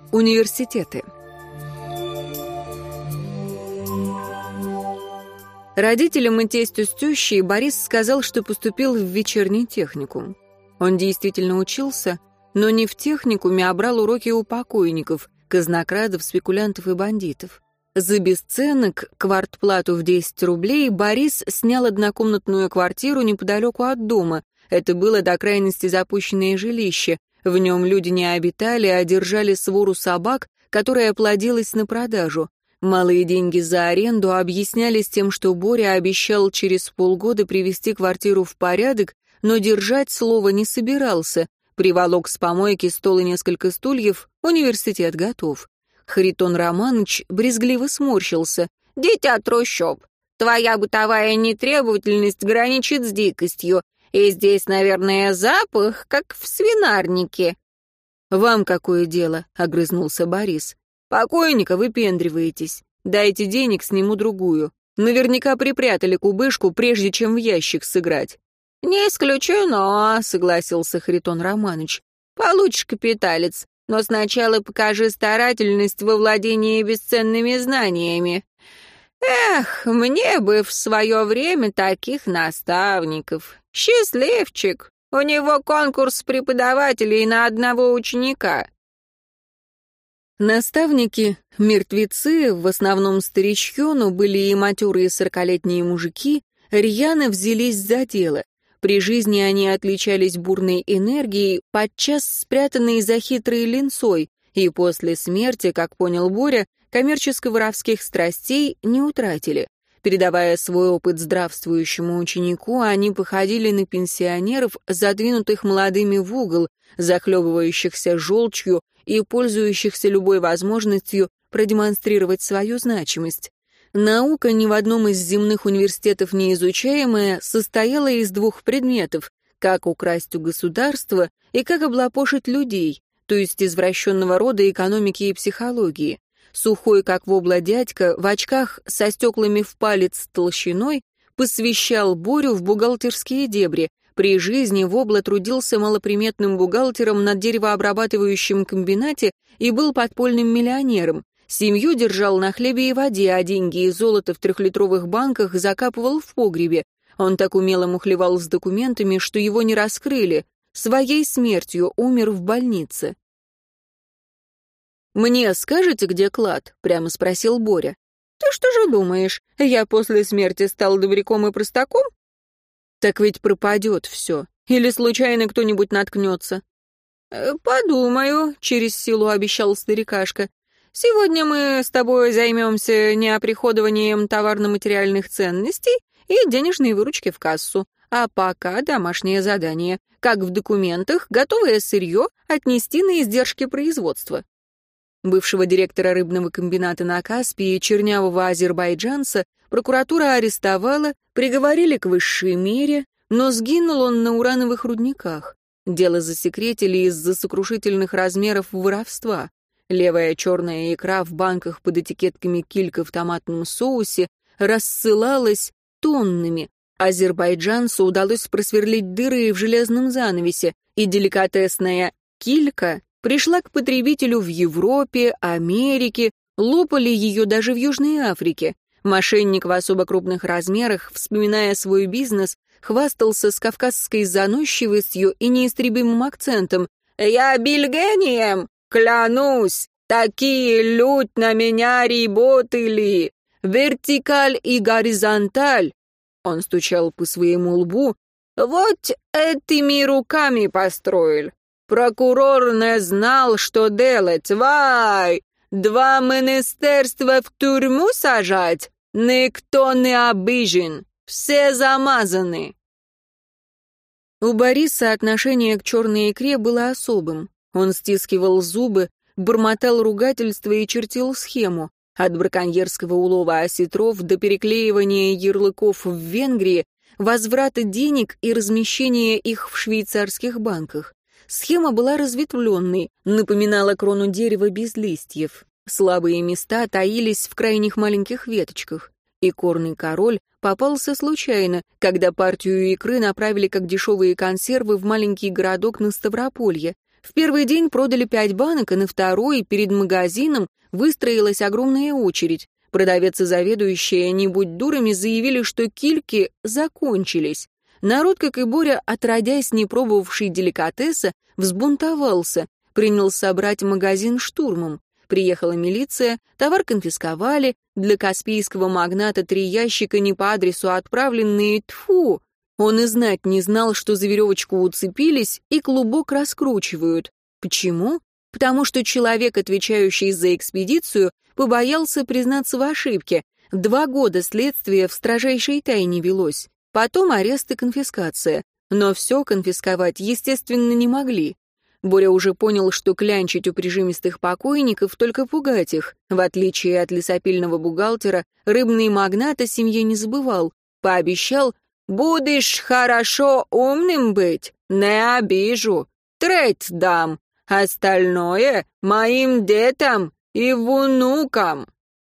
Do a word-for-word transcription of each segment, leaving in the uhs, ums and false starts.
Университеты. Родителям и тестю с тещей Борис сказал, что поступил в вечерний техникум. Он действительно учился, но не в техникуме, а брал уроки у покойников, казнокрадов, спекулянтов и бандитов. За бесценок, квартплату в десять рублей, Борис снял однокомнатную квартиру неподалеку от дома. Это было до крайности запущенное жилище. В нем люди не обитали, а держали свору собак, которая плодилась на продажу. Малые деньги за аренду объяснялись тем, что Боря обещал через полгода привести квартиру в порядок, но держать слово не собирался. Приволок с помойки стол и несколько стульев, университет готов. Харитон Романыч брезгливо сморщился. «Дитя трущоб, твоя бытовая нетребовательность граничит с дикостью, и здесь, наверное, запах, как в свинарнике». «Вам какое дело?» — огрызнулся Борис. «Покойника выпендриваетесь. Дайте денег, сниму другую. Наверняка припрятали кубышку, прежде чем в ящик сыграть». «Не исключено», — согласился Харитон Романыч. «Получишь капиталец, но сначала покажи старательность во владении бесценными знаниями. Эх, мне бы в свое время таких наставников. Счастливчик, у него конкурс преподавателей на одного ученика». Наставники, мертвецы, в основном старичье, но были и матерые сорокалетние мужики, рьяно взялись за дело. При жизни они отличались бурной энергией, подчас спрятанной за хитрой линцой, и после смерти, как понял Боря, коммерческо-воровских страстей не утратили. Передавая свой опыт здравствующему ученику, они походили на пенсионеров, задвинутых молодыми в угол, захлебывающихся желчью и пользующихся любой возможностью продемонстрировать свою значимость. Наука, ни в одном из земных университетов не изучаемая, состояла из двух предметов: как украсть у государства и как облапошить людей, то есть извращенного рода экономики и психологии. Сухой, как вобла дядька, в очках со стеклами в палец толщиной, посвящал Борю в бухгалтерские дебри. При жизни вобла трудился малоприметным бухгалтером на деревообрабатывающем комбинате и был подпольным миллионером. Семью держал на хлебе и воде, а деньги и золото в трехлитровых банках закапывал в погребе. Он так умело мухлевал с документами, что его не раскрыли. Своей смертью умер в больнице. «Мне скажете, где клад?» — прямо спросил Боря. «Ты что же думаешь, я после смерти стал добряком и простаком?» «Так ведь пропадет все. Или случайно кто-нибудь наткнется?» «Подумаю», — через силу обещал старикашка. «Сегодня мы с тобой займемся неоприходованием товарно-материальных ценностей и денежной выручки в кассу. А пока домашнее задание. Как в документах готовое сырье отнести на издержки производства». Бывшего директора рыбного комбината на Каспии, чернявого азербайджанца, прокуратура арестовала, приговорили к высшей мере, но сгинул он на урановых рудниках. Дело засекретили из-за сокрушительных размеров воровства. Левая черная икра в банках под этикетками «Килька» в томатном соусе рассылалась тоннами. Азербайджанцу удалось просверлить дыры в железном занавесе, и деликатесная «Килька» пришла к потребителю в Европе, Америке, лопали ее даже в Южной Африке. Мошенник в особо крупных размерах, вспоминая свой бизнес, хвастался с кавказской заносчивостью и неистребимым акцентом. «Я бельгением, клянусь, такие лють на меня работали, вертикаль и горизонталь». Он стучал по своему лбу. «Вот этими руками построил. Прокурор не знал, что делать. Вай! Два министерства в тюрьму сажать? Никто не обижен. Все замазаны». У Бориса отношение к черной икре было особым. Он стискивал зубы, бормотал ругательства и чертил схему. От браконьерского улова осетров до переклеивания ярлыков в Венгрии, возврата денег и размещения их в швейцарских банках. Схема была разветвленной, напоминала крону дерева без листьев. Слабые места таились в крайних маленьких веточках. Икорный король попался случайно, когда партию икры направили как дешевые консервы в маленький городок на Ставрополье. В первый день продали пять банок, а на второй, перед магазином, выстроилась огромная очередь. Продавец и заведующая, не будь дурами, заявили, что кильки закончились. Народ, как и Боря, отродясь не пробовавший деликатеса, взбунтовался, принялся брать магазин штурмом. Приехала милиция, товар конфисковали, для каспийского магната три ящика не по адресу отправленные, тьфу! Он и знать не знал, что за веревочку уцепились и клубок раскручивают. Почему? Потому что человек, отвечающий за экспедицию, побоялся признаться в ошибке. Два года следствия в строжайшей тайне велось. Потом арест и конфискация. Но все конфисковать, естественно, не могли. Боря уже понял, что клянчить у прижимистых покойников, только пугать их. В отличие от лесопильного бухгалтера, рыбный магнат о семье не забывал. Пообещал: «Будешь хорошо умным быть, не обижу, треть дам, остальное моим детям и внукам».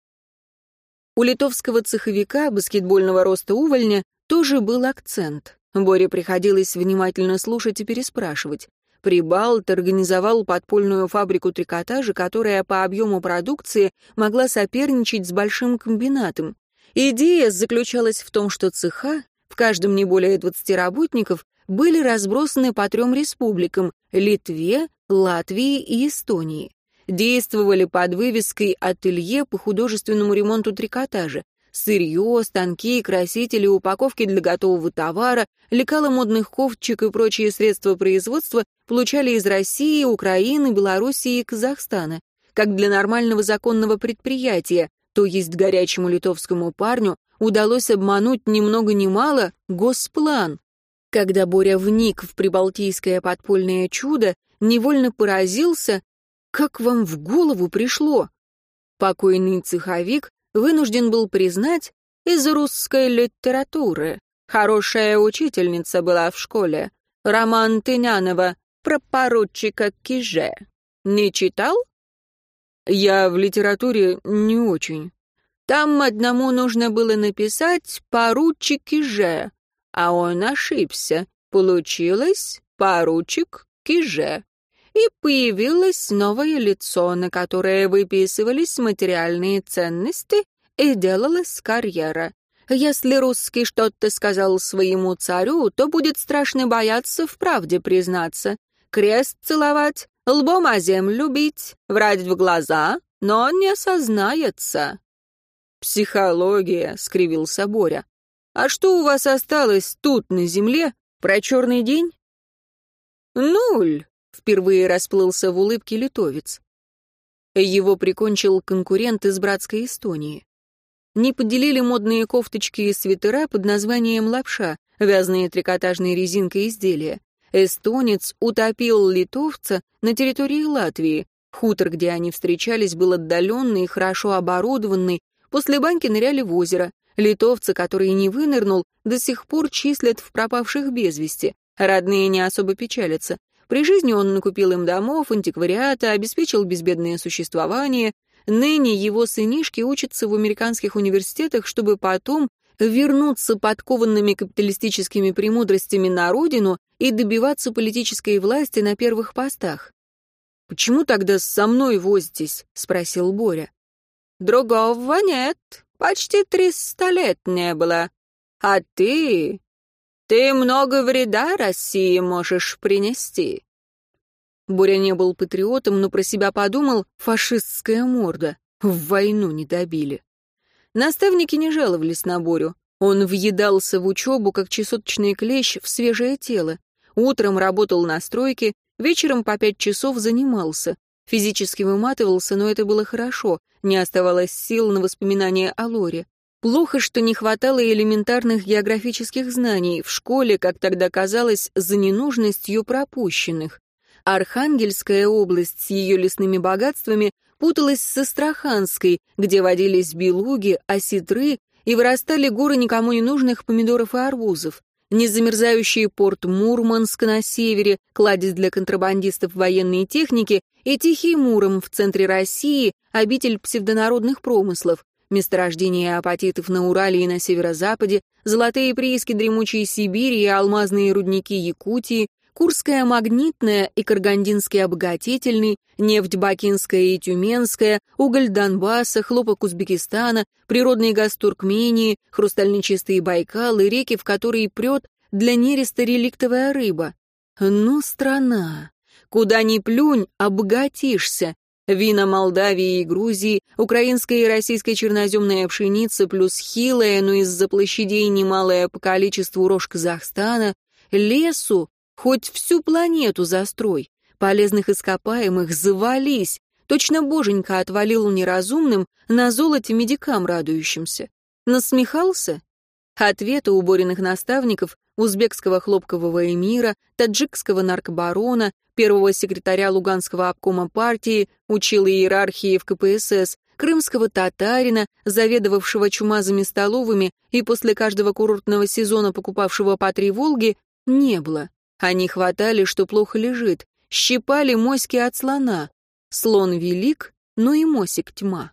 У литовского цеховика, баскетбольного роста увольня, тоже был акцент. Боре приходилось внимательно слушать и переспрашивать. Прибалт организовал подпольную фабрику трикотажа, которая по объему продукции могла соперничать с большим комбинатом. Идея заключалась в том, что цеха, в каждом не более двадцати работников, были разбросаны по трем республикам — Литве, Латвии и Эстонии. Действовали под вывеской «Ателье по художественному ремонту трикотажа». Сырье, станки, красители, упаковки для готового товара, лекала модных кофточек и прочие средства производства получали из России, Украины, Белоруссии и Казахстана. Как для нормального законного предприятия, то есть горячему литовскому парню, удалось обмануть ни много ни мало госплан. Когда Боря вник в прибалтийское подпольное чудо, невольно поразился, как вам в голову пришло. Покойный цеховик вынужден был признать, из русской литературы. Хорошая учительница была в школе. Роман Тынянова про поручика Киже. Не читал? Я в литературе не очень. Там одному нужно было написать «поручик Киже», а он ошибся. Получилось «поручик Киже». И появилось новое лицо, на которое выписывались материальные ценности, и делалась карьера. Если русский что-то сказал своему царю, то будет страшно бояться в правде признаться. Крест целовать, лбом о землю бить, врать в глаза, но не сознается. «Психология», — скривился Боря. «А что у вас осталось тут, на земле, про черный день?» «Нуль», — впервые расплылся в улыбке литовец. Его прикончил конкурент из братской Эстонии. Не поделили модные кофточки и свитера под названием «лапша», вязаные трикотажной резинкой изделия. Эстонец утопил литовца на территории Латвии. Хутор, где они встречались, был отдаленный и хорошо оборудованный. После баньки ныряли в озеро. Литовца, который не вынырнул, до сих пор числят в пропавших без вести. Родные не особо печалятся. При жизни он накупил им домов, антиквариата, обеспечил безбедное существование. Ныне его сынишки учатся в американских университетах, чтобы потом вернуться подкованными капиталистическими премудростями на родину и добиваться политической власти на первых постах. «Почему тогда со мной возитесь?» — спросил Боря. «Другого нет. Почти триста лет не было. А ты... ты много вреда России можешь принести». Боря не был патриотом, но про себя подумал: фашистская морда. В войну не добили. Наставники не жаловались на Борю. Он въедался в учебу, как чесоточный клещ в свежее тело. Утром работал на стройке, вечером по пять часов занимался. Физически выматывался, но это было хорошо. Не оставалось сил на воспоминания о Лоре. Плохо, что не хватало элементарных географических знаний в школе, как тогда казалось, за ненужностью пропущенных. Архангельская область с ее лесными богатствами путалась с Астраханской, где водились белуги, осетры и вырастали горы никому не нужных помидоров и арбузов. Незамерзающий порт Мурманск на севере, кладезь для контрабандистов военной техники, и Тихий Муром в центре России, обитель псевдонародных промыслов, месторождения апатитов на Урале и на северо-западе, золотые прииски дремучей Сибири и алмазные рудники Якутии, Курская магнитная и Каргандинский обогатительный, нефть Бакинская и Тюменская, уголь Донбасса, хлопок Узбекистана, природный газ Туркмении, хрустально чистые Байкалы, реки, в которые прет для нереста реликтовая рыба. Ну, страна! Куда ни плюнь, обогатишься. Вина Молдавии и Грузии, украинская и российская черноземная пшеница, плюс хилая, но из-за площадей немалая по количеству рожь Казахстана, лесу, хоть всю планету застрой, полезных ископаемых завались, точно боженька отвалил неразумным, на золоте медикам радующимся. Насмехался? Ответы уборенных наставников узбекского хлопкового эмира, таджикского наркобарона, первого секретаря Луганского обкома партии, учил иерархии в ка пэ эс эс, крымского татарина, заведовавшего чумазыми столовыми и после каждого курортного сезона покупавшего по три «Волги», не было. Они хватали, что плохо лежит, щипали моськи от слона. Слон велик, но и мосик тьма.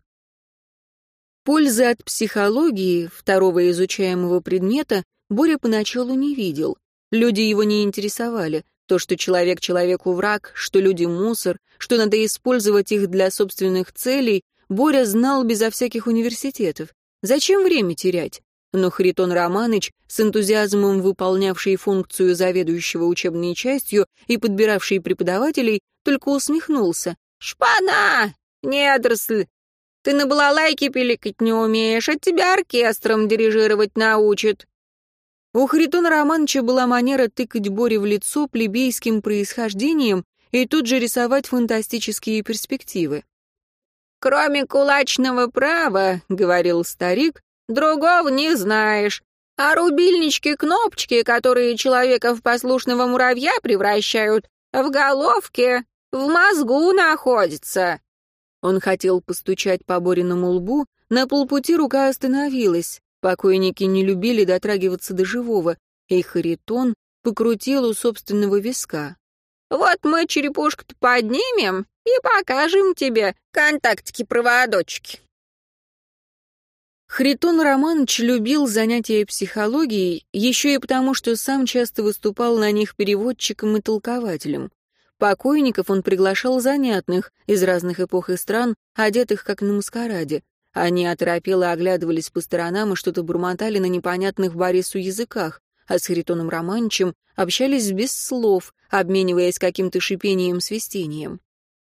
Пользы от психологии, второго изучаемого предмета, Боря поначалу не видел. Люди его не интересовали. То, что человек человеку враг, что люди мусор, что надо использовать их для собственных целей, Боря знал безо всяких университетов. Зачем время терять? Но Харитон Романыч, с энтузиазмом выполнявший функцию заведующего учебной частью и подбиравший преподавателей, только усмехнулся. «Шпана! Недоросль! Ты на балалайке пиликать не умеешь, а тебя оркестром дирижировать научат!» У Харитона Романыча была манера тыкать Боре в лицо плебейским происхождением и тут же рисовать фантастические перспективы. «Кроме кулачного права, — говорил старик, — другого не знаешь. А рубильнички-кнопочки, которые человека в послушного муравья превращают, в головке, в мозгу находятся». Он хотел постучать по Бориному лбу, на полпути рука остановилась. Покойники не любили дотрагиваться до живого, и Харитон покрутил у собственного виска. «Вот мы черепушку-то поднимем и покажем тебе контактики-проводочки». Харитон Романыч любил занятия психологией еще и потому, что сам часто выступал на них переводчиком и толкователем. Покойников он приглашал занятных из разных эпох и стран, одетых как на маскараде. Они оторопело оглядывались по сторонам и что-то бормотали на непонятных Борису языках, а с Харитоном Романычем общались без слов, обмениваясь каким-то шипением-свистением.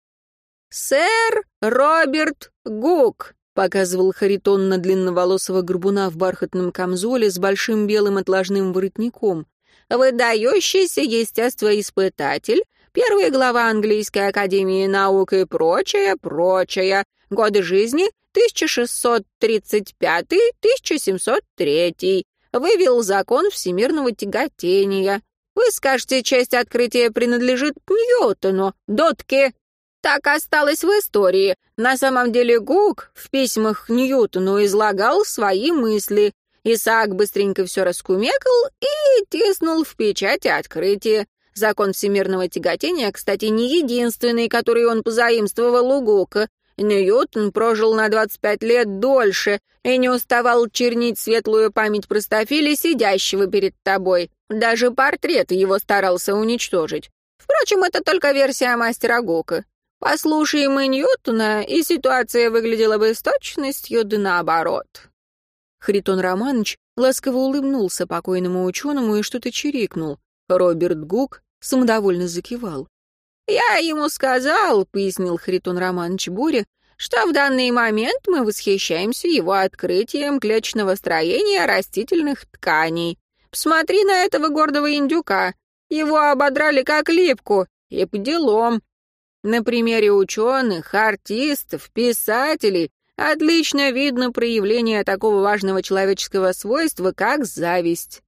«Сэр Роберт Гук», — показывал Харитон на длинноволосого горбуна в бархатном камзоле с большим белым отложным воротником, «выдающийся естествоиспытатель, первый глава Английской академии наук и прочее, прочее, годы жизни тысяча шестьсот тридцать пятый — тысяча семьсот третий. Вывел закон всемирного тяготения. Вы скажете, часть открытия принадлежит Ньютону, дотке. Так осталось в истории. На самом деле Гук в письмах к Ньютону излагал свои мысли. Исаак быстренько все раскумекал и тиснул в печать открытие. Закон всемирного тяготения, кстати, не единственный, который он позаимствовал у Гука. Ньютон прожил на двадцать пять лет дольше и не уставал чернить светлую память простофиля, сидящего перед тобой. Даже портрет его старался уничтожить. Впрочем, это только версия мастера Гука. Послушаем мы Ньютона, и ситуация выглядела бы с точностью да наоборот. Харитон Романыч ласково улыбнулся покойному ученому и что-то чирикнул. Роберт Гук самодовольно закивал. «Я ему сказал, — пояснил Харитон Романыч Боре, — что в данный момент мы восхищаемся его открытием клеточного строения растительных тканей. Посмотри на этого гордого индюка. Его ободрали как липку, и по делам. На примере ученых, артистов, писателей отлично видно проявление такого важного человеческого свойства, как зависть.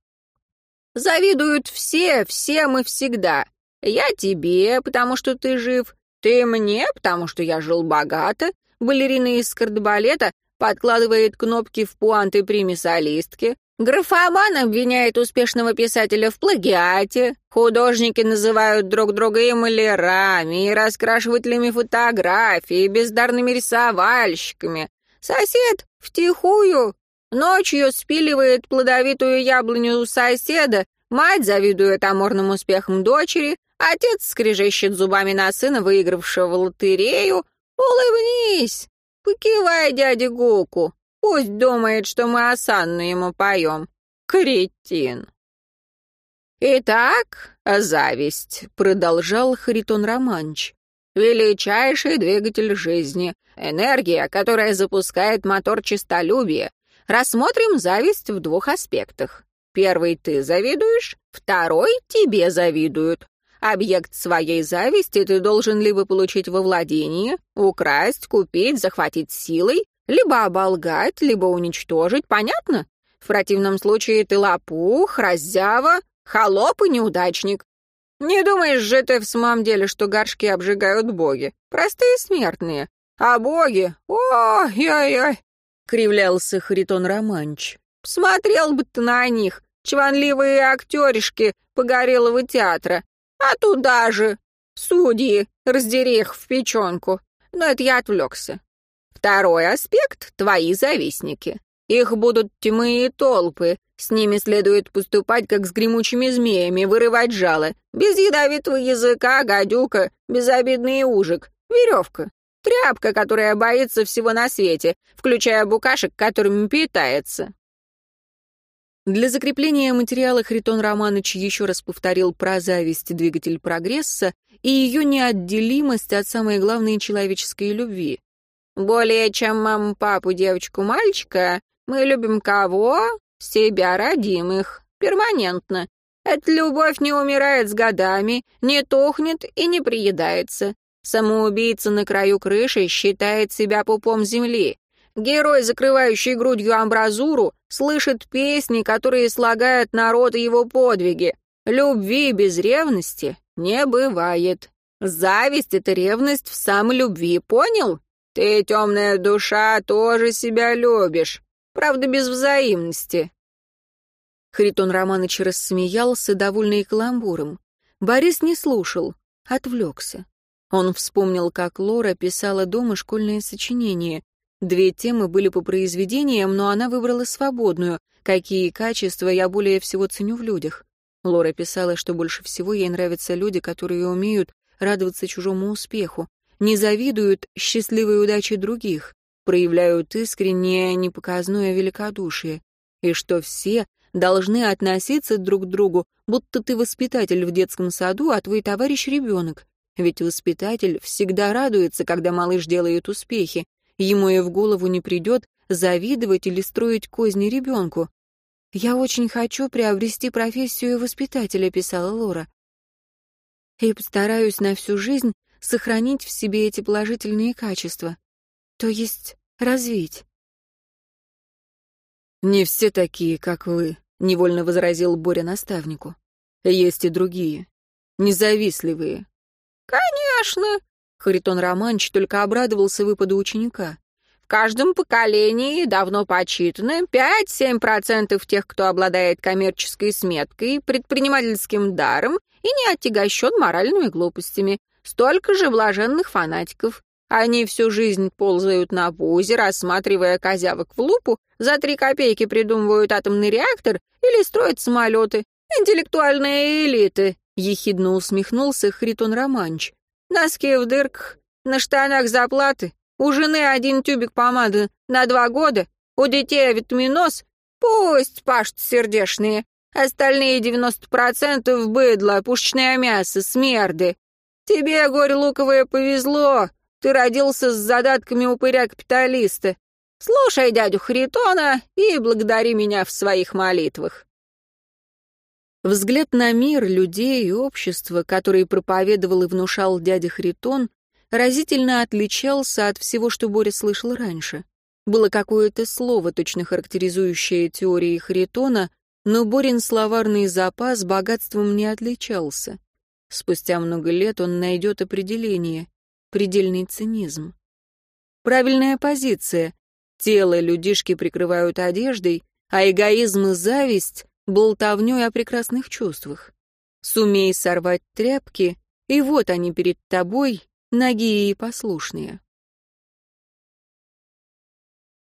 Завидуют все, всем и всегда. Я тебе, потому что ты жив, ты мне, потому что я жил богато, балерина из кардебалета подкладывает кнопки в пуанты примесолистки, графоман обвиняет успешного писателя в плагиате, художники называют друг друга и малярами, и раскрашивателями фотографий, и бездарными рисовальщиками. Сосед втихую ночью спиливает плодовитую яблоню у соседа, мать завидует амурным успехам дочери, Отец скрежещет зубами на сына, выигравшего в лотерею. Улыбнись, покивай дяде Гуку. Пусть думает, что мы осанну ему поем. Кретин. «Итак, зависть», — продолжал Харитон Романч. «Величайший двигатель жизни, энергия, которая запускает мотор честолюбия. Рассмотрим зависть в двух аспектах. Первый — ты завидуешь, второй — тебе завидуют. Объект своей зависти ты должен либо получить во владение, украсть, купить, захватить силой, либо оболгать, либо уничтожить, понятно? В противном случае ты лопух, раззява, холоп и неудачник. Не думаешь же ты в самом деле, что горшки обжигают боги? Простые смертные. А боги, ой-ой-ой, кривлялся Харитон Романч. Посмотрел бы ты на них, чванливые актеришки погорелого театра. А туда же судьи, раздери их в печенку. Но это я отвлекся. Второй аспект — твои завистники. Их будут тьмы и толпы. С ними следует поступать, как с гремучими змеями, вырывать жало. Без ядовитого языка, гадюка, безобидный ужик, веревка. Тряпка, которая боится всего на свете, включая букашек, которыми питается. Для закрепления материала Харитон Романыч еще раз повторил про зависть, двигатель прогресса, и ее неотделимость от самой главной человеческой любви. «Более чем маму, папу, девочку, мальчика, мы любим кого? Себя родимых. Перманентно. Эта любовь не умирает с годами, не тухнет и не приедается. Самоубийца на краю крыши считает себя пупом земли. Герой, закрывающий грудью амбразуру, слышит песни, которые слагает народ и его подвиги. Любви без ревности не бывает. Зависть — это ревность в самой любви, понял? Ты, темная душа, тоже себя любишь. Правда, без взаимности». Харитон Романыч рассмеялся, довольный каламбуром. Борис не слушал, отвлекся. Он вспомнил, как Лора писала дома школьное сочинение. Две темы были по произведениям, но она выбрала свободную. «Какие качества я более всего ценю в людях?» Лора писала, что больше всего ей нравятся люди, которые умеют радоваться чужому успеху, не завидуют счастливой удаче других, проявляют искреннее, непоказное великодушие, и что все должны относиться друг к другу, будто ты воспитатель в детском саду, а твой товарищ — ребенок. Ведь воспитатель всегда радуется, когда малыш делает успехи. Ему и в голову не придет завидовать или строить козни ребенку. «Я очень хочу приобрести профессию воспитателя», — писала Лора. «И постараюсь на всю жизнь сохранить в себе эти положительные качества, то есть развить». «Не все такие, как вы», — невольно возразил Боря наставнику. «Есть и другие, независтливые». «Конечно», — Харитон Романч только обрадовался выпаду ученика. «В каждом поколении давно подсчитано пять-семь процентов тех, кто обладает коммерческой сметкой, предпринимательским даром и не отягощен моральными глупостями. Столько же блаженных фанатиков. Они всю жизнь ползают на пузе, рассматривая козявок в лупу, за три копейки придумывают атомный реактор или строят самолеты. Интеллектуальные элиты», — ехидно усмехнулся Харитон Романч. «Носки в дырках, на штанах заплаты, у жены один тюбик помады на два года, у детей витаминоз, пусть пашут сердешные, остальные девяносто процентов быдло, пушечное мясо, смерды. Тебе, горе луковое, повезло, ты родился с задатками упыря-капиталиста. Слушай дядю Харитона и благодари меня в своих молитвах». Взгляд на мир, людей и общество, который проповедовал и внушал дядя Харитон, разительно отличался от всего, что Боря слышал раньше. Было какое-то слово, точно характеризующее теории Харитона, но Борин словарный запас богатством не отличался. Спустя много лет он найдет определение — предельный цинизм. Правильная позиция. Тело людишки прикрывают одеждой, а эгоизм и зависть — болтовнёй о прекрасных чувствах. Сумей сорвать тряпки, и вот они перед тобой, нагие и послушные.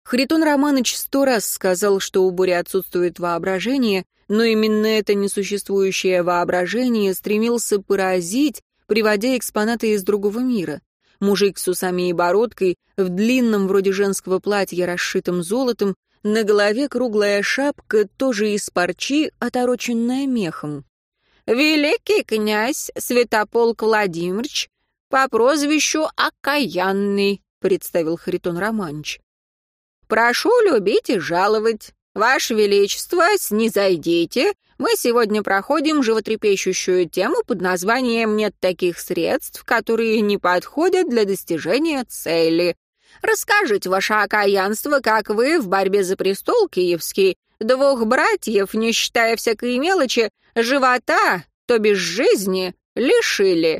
Харитон Романыч сто раз сказал, что у Бори отсутствует воображение, но именно это несуществующее воображение стремился поразить, приводя экспонаты из другого мира. Мужик с усами и бородкой, в длинном вроде женского платья, расшитом золотом, на голове круглая шапка, тоже из парчи, отороченная мехом. «Великий князь Святополк Владимирович по прозвищу Окаянный», — представил Харитон Романович. «Прошу любить и жаловать. Ваше Величество, снизойдите. Мы сегодня проходим животрепещущую тему под названием «Нет таких средств, которые не подходят для достижения цели». Расскажите ваше окаянство, как вы в борьбе за престол киевский двух братьев, не считая всякой мелочи, живота, то бишь жизни, лишили».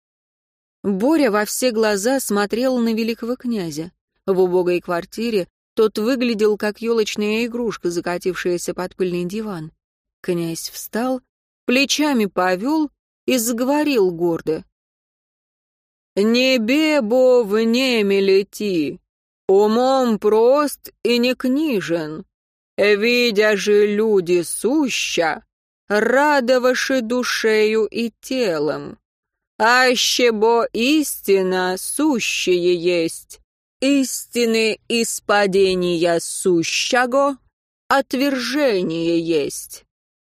Боря во все глаза смотрел на великого князя. В убогой квартире тот выглядел, как елочная игрушка, закатившаяся под пыльный диван. Князь встал, плечами повел и заговорил гордо. «Не бебо в неме лети, умом прост и не книжен. Видя же люди суща, радоваши душею и телом. Аще бо истина сущее есть, истины испадения сущего отвержение есть».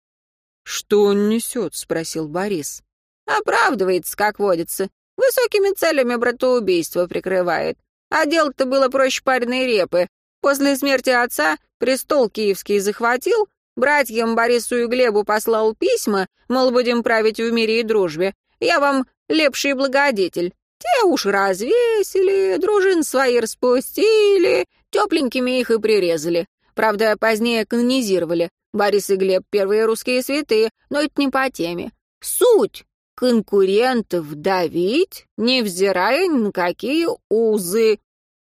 «Что он несет?» — спросил Борис. «Оправдывается, как водится. Высокими целями братоубийство прикрывает. А дело-то было проще пареной репы. После смерти отца престол киевский захватил, братьям Борису и Глебу послал письма, мол, будем править в мире и дружбе. Я вам лепший благодетель. Те уж развесили, дружин свои распустили, тепленькими их и прирезали. Правда, позднее канонизировали. Борис и Глеб — первые русские святые, но это не по теме. Суть — конкурентов давить, невзирая ни на какие узы.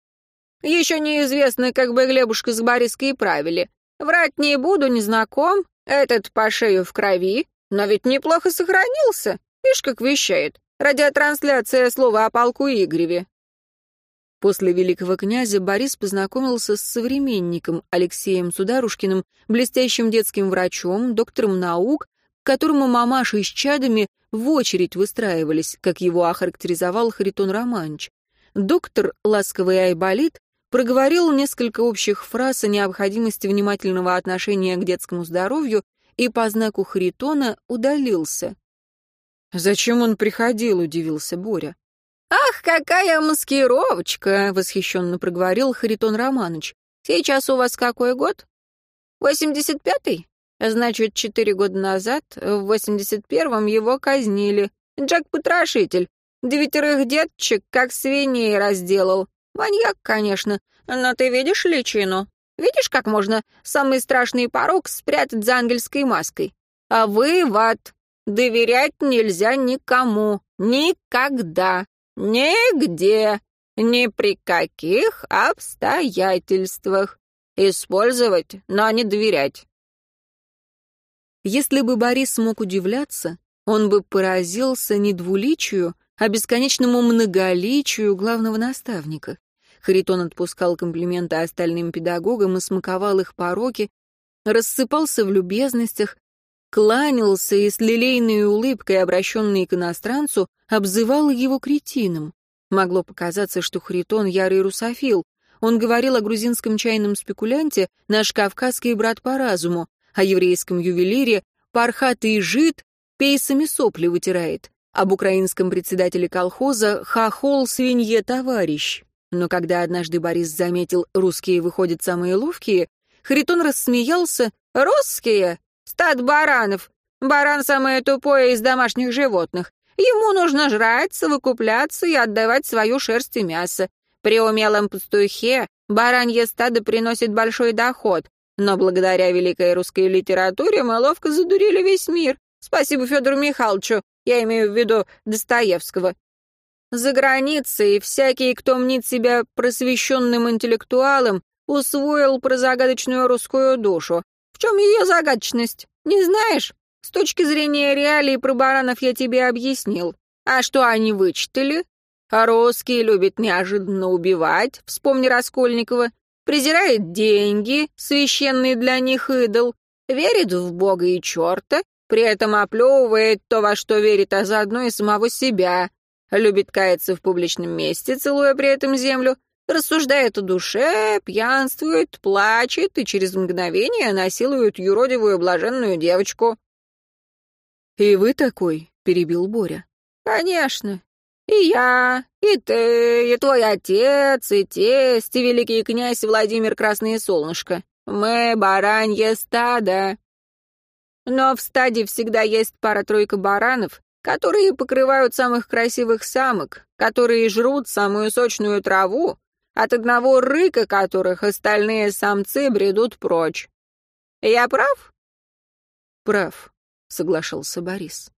Еще неизвестно, как бы Глебушка с Бориской правили. Врать не буду, не знаком, этот по шею в крови, но ведь неплохо сохранился. Ишь, как вещает. Радиотрансляция слова о полку Игореве. После великого князя Борис познакомился с современником Алексеем Сударушкиным, блестящим детским врачом, доктором наук, к которому мамаши с чадами в очередь выстраивались, как его охарактеризовал Харитон Романович. Доктор, ласковый айболит, проговорил несколько общих фраз о необходимости внимательного отношения к детскому здоровью и по знаку Харитона удалился. «Зачем он приходил?» — удивился Боря. «Ах, какая маскировочка!» — восхищенно проговорил Харитон Романович. «Сейчас у вас какой год? восемьдесят пятый? Значит, четыре года назад, в восемьдесят первом, его казнили. Джек-потрошитель. Девятерых деточек, как свиней, разделал. Маньяк, конечно, но ты видишь личину? Видишь, как можно самый страшный порок спрятать за ангельской маской? А вы в ад. Доверять нельзя никому. Никогда. Нигде. Ни при каких обстоятельствах. Использовать, но не доверять». Если бы Борис мог удивляться, он бы поразился не двуличию, а бесконечному многоличию главного наставника. Харитон отпускал комплименты остальным педагогам и смаковал их пороки, рассыпался в любезностях, кланялся и с лилейной улыбкой, обращенной к иностранцу, обзывал его кретином. Могло показаться, что Харитон — ярый русофил. Он говорил о грузинском чайном спекулянте, наш кавказский брат по разуму, о еврейском ювелире, пархатый жид пейсами сопли вытирает, об украинском председателе колхоза хохол свинье товарищ. Но когда однажды Борис заметил, русские выходят самые ловкие, Харитон рассмеялся: «Русские? Стад баранов. Баран самое тупое из домашних животных. Ему нужно жрать, совокупляться и отдавать свою шерсть и мясо. При умелом пастухе баранье стадо приносит большой доход. Но благодаря великой русской литературе мы ловко задурили весь мир. Спасибо Федору Михайловичу, я имею в виду Достоевского. За границей всякий, кто мнит себя просвещенным интеллектуалом, усвоил про загадочную русскую душу. В чем ее загадочность? Не знаешь? С точки зрения реалий про баранов я тебе объяснил. А что они вычитали? Русские любят неожиданно убивать, вспомни Раскольникова. презирает деньги, священный для них идол, верит в Бога и черта, при этом оплевывает то, во что верит, а заодно и самого себя, любит каяться в публичном месте, целуя при этом землю, рассуждает о душе, пьянствует, плачет и через мгновение насилует юродивую блаженную девочку. «И вы такой?» — перебил Боря. «Конечно. И я, и ты, и твой отец, и тесть, и великий князь Владимир Красное Солнышко. Мы баранье стадо. Но в стаде всегда есть пара-тройка баранов, которые покрывают самых красивых самок, которые жрут самую сочную траву, от одного рыка которых остальные самцы бредут прочь. Я прав?» «Прав», — соглашался Борис.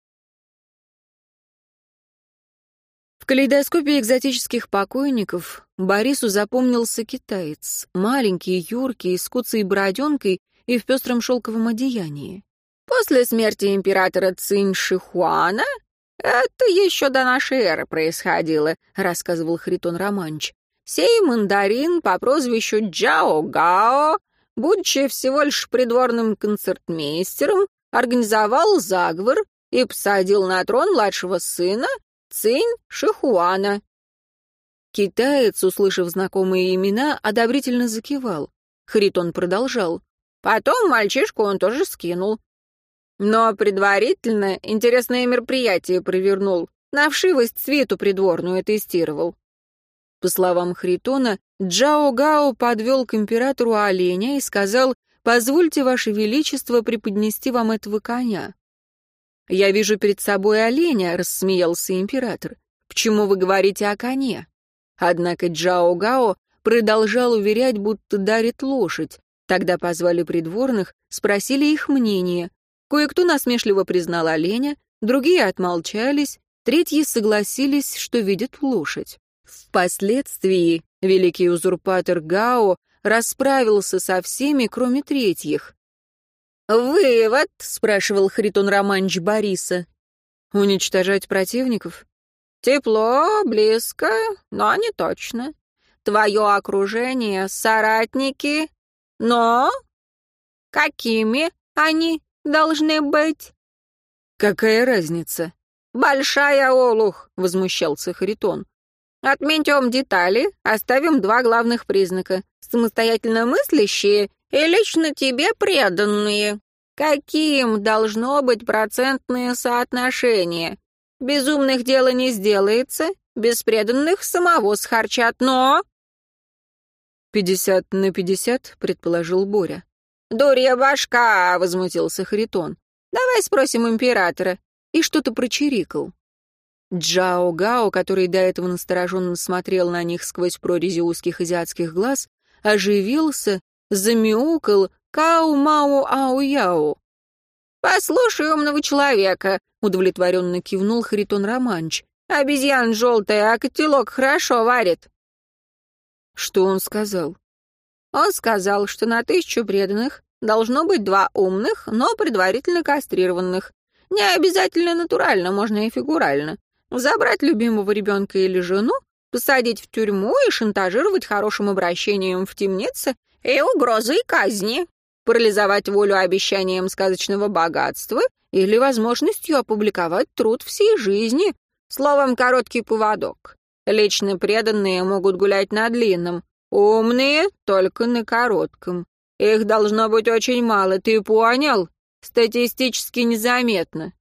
В калейдоскопе экзотических покойников Борису запомнился китаец, маленький, юркий, с куцей бороденкой и в пестром шелковом одеянии. После смерти императора Цинь Шихуана, это еще до нашей эры происходило, рассказывал Харитон Романович, сей мандарин по прозвищу Джао Гао, будучи всего лишь придворным концертмейстером, организовал заговор и посадил на трон младшего сына Цинь Шихуана. Китаец, услышав знакомые имена, одобрительно закивал. Харитон продолжал. Потом мальчишку он тоже скинул. Но предварительно интересное мероприятие провернул. На вшивость свиту придворную тестировал. По словам Харитона, Джао Гао подвел к императору оленя и сказал: «Позвольте, Ваше Величество, преподнести вам этого коня». «Я вижу перед собой оленя», — рассмеялся император. «Почему вы говорите о коне?» Однако Джао Гао продолжал уверять, будто дарит лошадь. Тогда позвали придворных, спросили их мнение. Кое-кто насмешливо признал оленя, другие отмолчались, третьи согласились, что видят лошадь. Впоследствии великий узурпатор Гао расправился со всеми, кроме третьих. «Вывод?» — спрашивал Харитон Романович Бориса. «Уничтожать противников?» «Тепло, близко, но не точно. Твое окружение — соратники, но какими они должны быть?» «Какая разница?» «Большая, олух!» — возмущался Харитон. «Отметем детали, оставим два главных признака. Самостоятельно мыслящие и лично тебе преданные. Каким должно быть процентное соотношение? Без умных дело не сделается, без преданных самого схарчат, но...» «Пятьдесят на пятьдесят», — предположил Боря. «Дурья башка!» — возмутился Харитон. «Давай спросим императора». И что-то прочирикал. Джао Гао, который до этого настороженно смотрел на них сквозь прорези узких азиатских глаз, оживился, замяукал «Кау-мау-ау-яу». «Послушай умного человека», — удовлетворенно кивнул Харитон Романович. «Обезьян желтая, а котелок хорошо варит». Что он сказал? Он сказал, что на тысячу преданных должно быть два умных, но предварительно кастрированных. Не обязательно натурально, можно и фигурально. Забрать любимого ребенка или жену, посадить в тюрьму и шантажировать хорошим обращением в темнице и угрозой казни, парализовать волю обещанием сказочного богатства или возможностью опубликовать труд всей жизни. Словом, короткий поводок. Лично преданные могут гулять на длинном, умные — только на коротком. Их должно быть очень мало, ты понял? Статистически незаметно.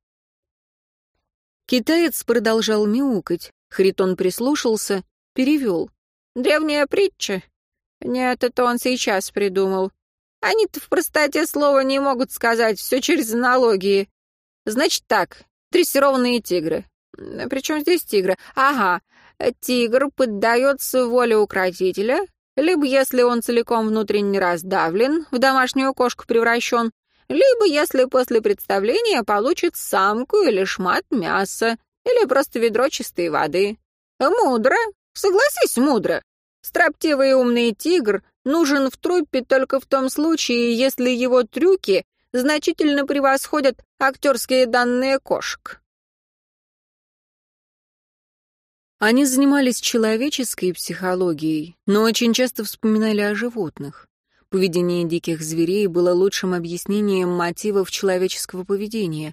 Китаец продолжал мяукать. Харитон прислушался, перевел. «Древняя притча? Нет, это он сейчас придумал. Они-то в простоте слова не могут сказать, все через аналогии. Значит так, дрессированные тигры. Причем здесь тигры? Ага, тигр поддается воле укротителя, либо если он целиком внутренне раздавлен, в домашнюю кошку превращен, либо если после представления получит самку или шмат мяса, или просто ведро чистой воды. Мудро, согласись, мудро. Строптивый и умный тигр нужен в труппе только в том случае, если его трюки значительно превосходят актерские данные кошек. Они занимались человеческой психологией, но очень часто вспоминали о животных. Поведение диких зверей было лучшим объяснением мотивов человеческого поведения.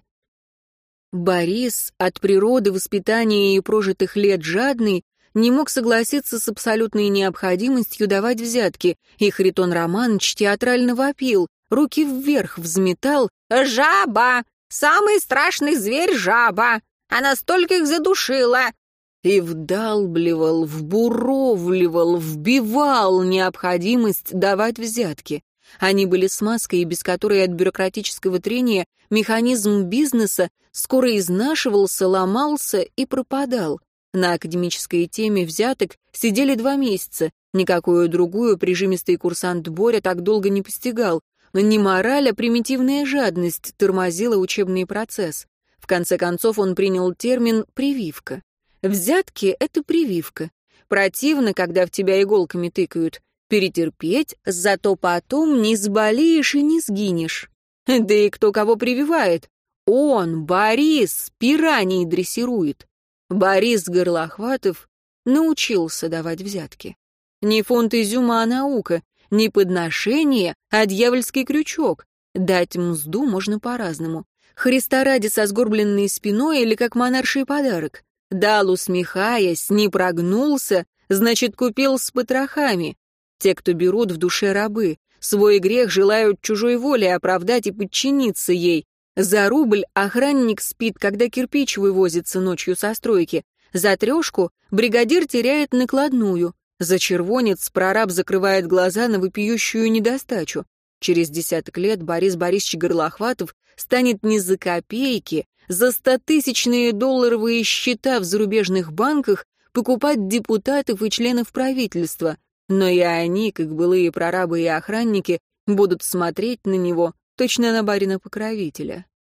Борис, от природы, воспитания и прожитых лет жадный, не мог согласиться с абсолютной необходимостью давать взятки, и Харитон Романович театрально вопил, руки вверх взметал. «Жаба! Самый страшный зверь — жаба! Она стольких задушила!» И вдалбливал, вбуровливал, вбивал необходимость давать взятки. Они были смазкой, без которой от бюрократического трения механизм бизнеса скоро изнашивался, ломался и пропадал. На академической теме взяток сидели два месяца. Никакую другую прижимистый курсант Боря так долго не постигал. Но не мораль, а примитивная жадность тормозила учебный процесс. В конце концов он принял термин «прививка». Взятки — это прививка. Противно, когда в тебя иголками тыкают. Перетерпеть, зато потом не сболеешь и не сгинешь. Да и кто кого прививает? Он, Борис, пираний дрессирует. Борис Горлохватов научился давать взятки. Не фунт изюма, а наука. Не подношение, а дьявольский крючок. Дать мзду можно по-разному. Христа ради со сгорбленной спиной или как монарший подарок. Дал, усмехаясь, не прогнулся, значит, купил с потрохами. Те, кто берут, в душе рабы. Свой грех желают чужой волей оправдать и подчиниться ей. За рубль охранник спит, когда кирпич вывозится ночью со стройки. За трешку бригадир теряет накладную. За червонец прораб закрывает глаза на вопиющую недостачу. Через десяток лет Борис Борисович Горлохватов станет не за копейки, за стотысячные долларовые счета в зарубежных банках покупать депутатов и членов правительства. Но и они, как былые прорабы и охранники, будут смотреть на него точно на барина-покровителя.